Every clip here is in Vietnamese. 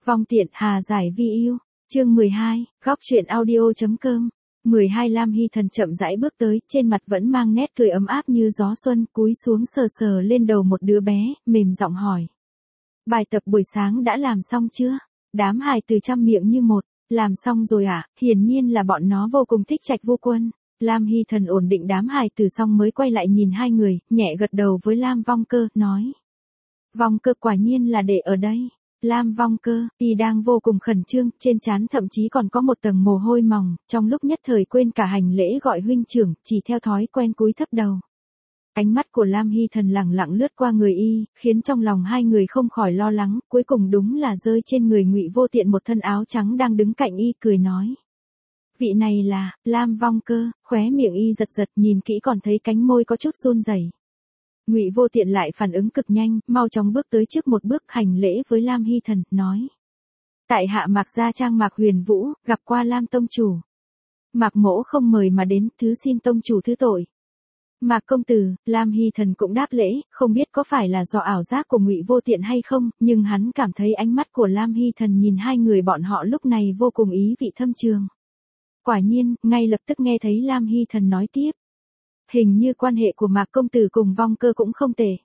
Vong tiện hà giải vi yêu. Chương 12, góc truyện audio.com. 12 Lam Hy Thần chậm rãi bước tới, trên mặt vẫn mang nét cười ấm áp như gió xuân, cúi xuống sờ sờ lên đầu một đứa bé, mềm giọng hỏi. Bài tập buổi sáng đã làm xong chưa? Đám hài từ trăm miệng như một, làm xong rồi à? Hiển nhiên là bọn nó vô cùng thích Trạch Vô Quân. Lam Hy Thần ổn định đám hài từ xong mới quay lại nhìn hai người, nhẹ gật đầu với Lam Vong Cơ, nói. Vong Cơ quả nhiên là để ở đây. Lam Vong Cơ, y đang vô cùng khẩn trương, trên trán thậm chí còn có một tầng mồ hôi mỏng, trong lúc nhất thời quên cả hành lễ gọi huynh trưởng, chỉ theo thói quen cúi thấp đầu. Ánh mắt của Lam Hy Thần lẳng lặng lướt qua người y, khiến trong lòng hai người không khỏi lo lắng, cuối cùng đúng là rơi trên người Ngụy Vô Tiện một thân áo trắng đang đứng cạnh y, cười nói. Vị này là, Lam Vong Cơ, khóe miệng y giật giật, nhìn kỹ còn thấy cánh môi có chút run rẩy. Ngụy Vô Tiện lại phản ứng cực nhanh, mau chóng bước tới trước một bước hành lễ với Lam Hy Thần, nói. Tại hạ Mạc Gia Trang Mạc Huyền Vũ, gặp qua Lam Tông Chủ. Mạc Mỗ không mời mà đến, thứ xin Tông Chủ thứ tội. Mạc Công Tử, Lam Hy Thần cũng đáp lễ, không biết có phải là do ảo giác của Ngụy Vô Tiện hay không, nhưng hắn cảm thấy ánh mắt của Lam Hy Thần nhìn hai người bọn họ lúc này vô cùng ý vị thâm trường. Quả nhiên, ngay lập tức nghe thấy Lam Hy Thần nói tiếp. Hình như quan hệ của Mạc Công Tử cùng Vong Cơ cũng không tệ.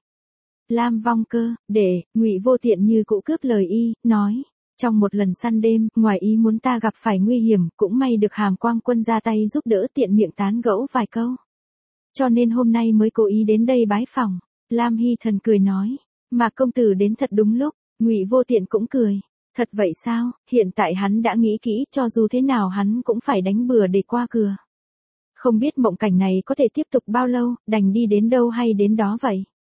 Lam Vong Cơ, để, Ngụy Vô Tiện như cũ cướp lời y, nói. Trong một lần săn đêm, ngoài ý muốn ta gặp phải nguy hiểm, cũng may được Hàm Quang Quân ra tay giúp đỡ, tiện miệng tán gẫu vài câu. Cho nên hôm nay mới cố ý đến đây bái phỏng. Lam Hy Thần cười nói. Mạc Công Tử đến thật đúng lúc. Ngụy Vô Tiện cũng cười. Thật vậy sao, hiện tại hắn đã nghĩ kỹ, cho dù thế nào hắn cũng phải đánh bừa để qua cửa. Không biết mộng cảnh này có thể tiếp tục bao lâu, đành đi đến đâu hay đến đó vậy.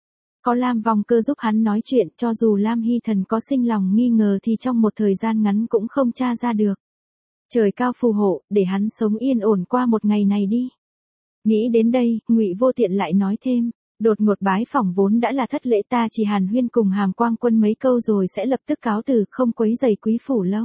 Có Lam Vong Cơ giúp hắn nói chuyện, cho dù Lam Hy Thần có sinh lòng nghi ngờ thì trong một thời gian ngắn cũng không tra ra được. Trời cao phù hộ, để hắn sống yên ổn qua một ngày này đi. Nghĩ đến đây, Ngụy Vô Tiện lại nói thêm, đột ngột bái phỏng vốn đã là thất lễ, ta chỉ hàn huyên cùng Hàm Quang Quân mấy câu rồi sẽ lập tức cáo từ, không quấy rầy quý phủ lâu.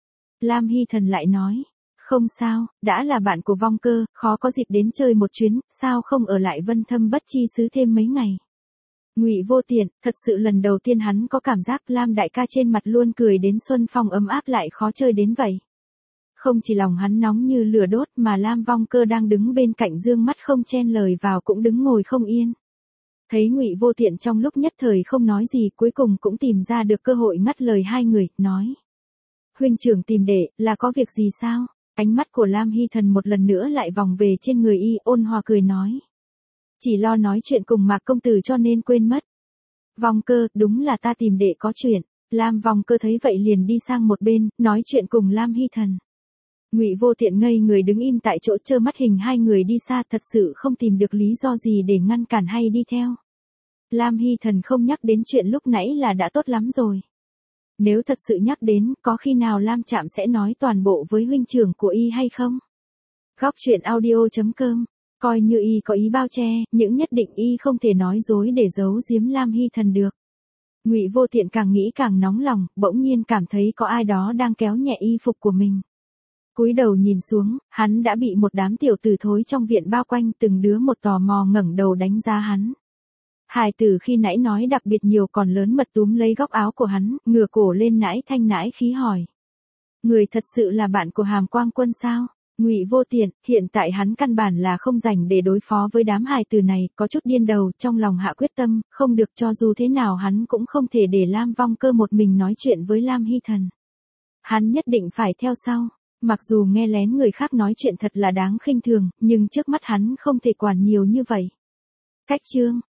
Lam Hy Thần lại nói. Không sao, đã là bạn của Vong Cơ, khó có dịp đến chơi một chuyến, sao không ở lại Vân Thâm Bất Chi Xứ thêm mấy ngày. Ngụy Vô Tiện, thật sự lần đầu tiên hắn có cảm giác Lam đại ca trên mặt luôn cười đến xuân phong ấm áp lại khó chơi đến vậy. Không chỉ lòng hắn nóng như lửa đốt mà Lam Vong Cơ đang đứng bên cạnh dương mắt không chen lời vào cũng đứng ngồi không yên. Thấy Ngụy Vô Tiện trong lúc nhất thời không nói gì, cuối cùng cũng tìm ra được cơ hội ngắt lời hai người, nói. Huynh trưởng tìm đệ, là có việc gì sao? Ánh mắt của Lam Hy Thần một lần nữa lại vòng về trên người y, ôn hòa cười nói. Chỉ lo nói chuyện cùng Mạc Công Tử cho nên quên mất. Vong Cơ, đúng là ta tìm đệ có chuyện. Lam Vong Cơ thấy vậy liền đi sang một bên, nói chuyện cùng Lam Hy Thần. Ngụy Vô Tiện ngây người đứng im tại chỗ trơ mắt hình hai người đi xa, thật sự không tìm được lý do gì để ngăn cản hay đi theo. Lam Hy Thần không nhắc đến chuyện lúc nãy là đã tốt lắm rồi. Nếu thật sự nhắc đến, có khi nào Lam Trạm sẽ nói toàn bộ với huynh trưởng của y hay không? Góc truyện audio.com. Coi như y có ý bao che, những nhất định y không thể nói dối để giấu giếm Lam Hy Thần được. Ngụy Vô Tiện càng nghĩ càng nóng lòng, bỗng nhiên cảm thấy có ai đó đang kéo nhẹ y phục của mình. Cúi đầu nhìn xuống, hắn đã bị một đám tiểu tử thối trong viện bao quanh, từng đứa một tò mò ngẩng đầu đánh giá hắn. Hài tử khi nãy nói đặc biệt nhiều còn lớn mật túm lấy góc áo của hắn, ngửa cổ lên nãi thanh nãi khí hỏi. Người thật sự là bạn của Hàm Quang Quân sao? Ngụy Vô Tiện, hiện tại hắn căn bản là không rảnh để đối phó với đám hài tử này, có chút điên đầu, trong lòng hạ quyết tâm, không được, cho dù thế nào hắn cũng không thể để Lam Vong Cơ một mình nói chuyện với Lam Hy Thần. Hắn nhất định phải theo sau. Mặc dù nghe lén người khác nói chuyện thật là đáng khinh thường, nhưng trước mắt hắn không thể quản nhiều như vậy. Cách chương.